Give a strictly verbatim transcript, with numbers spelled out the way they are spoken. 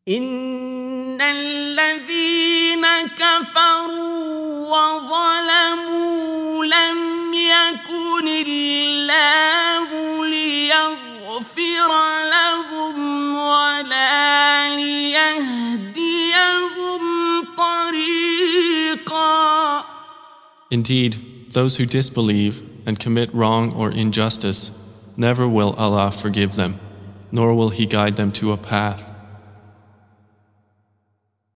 إن الذين كفروا وظلموا لم يكن الله ليغفر لهم ولا ليهديهم طريقا. Indeed, those who disbelieve and commit wrong or injustice, never will Allah forgive them, nor will He guide them to a path.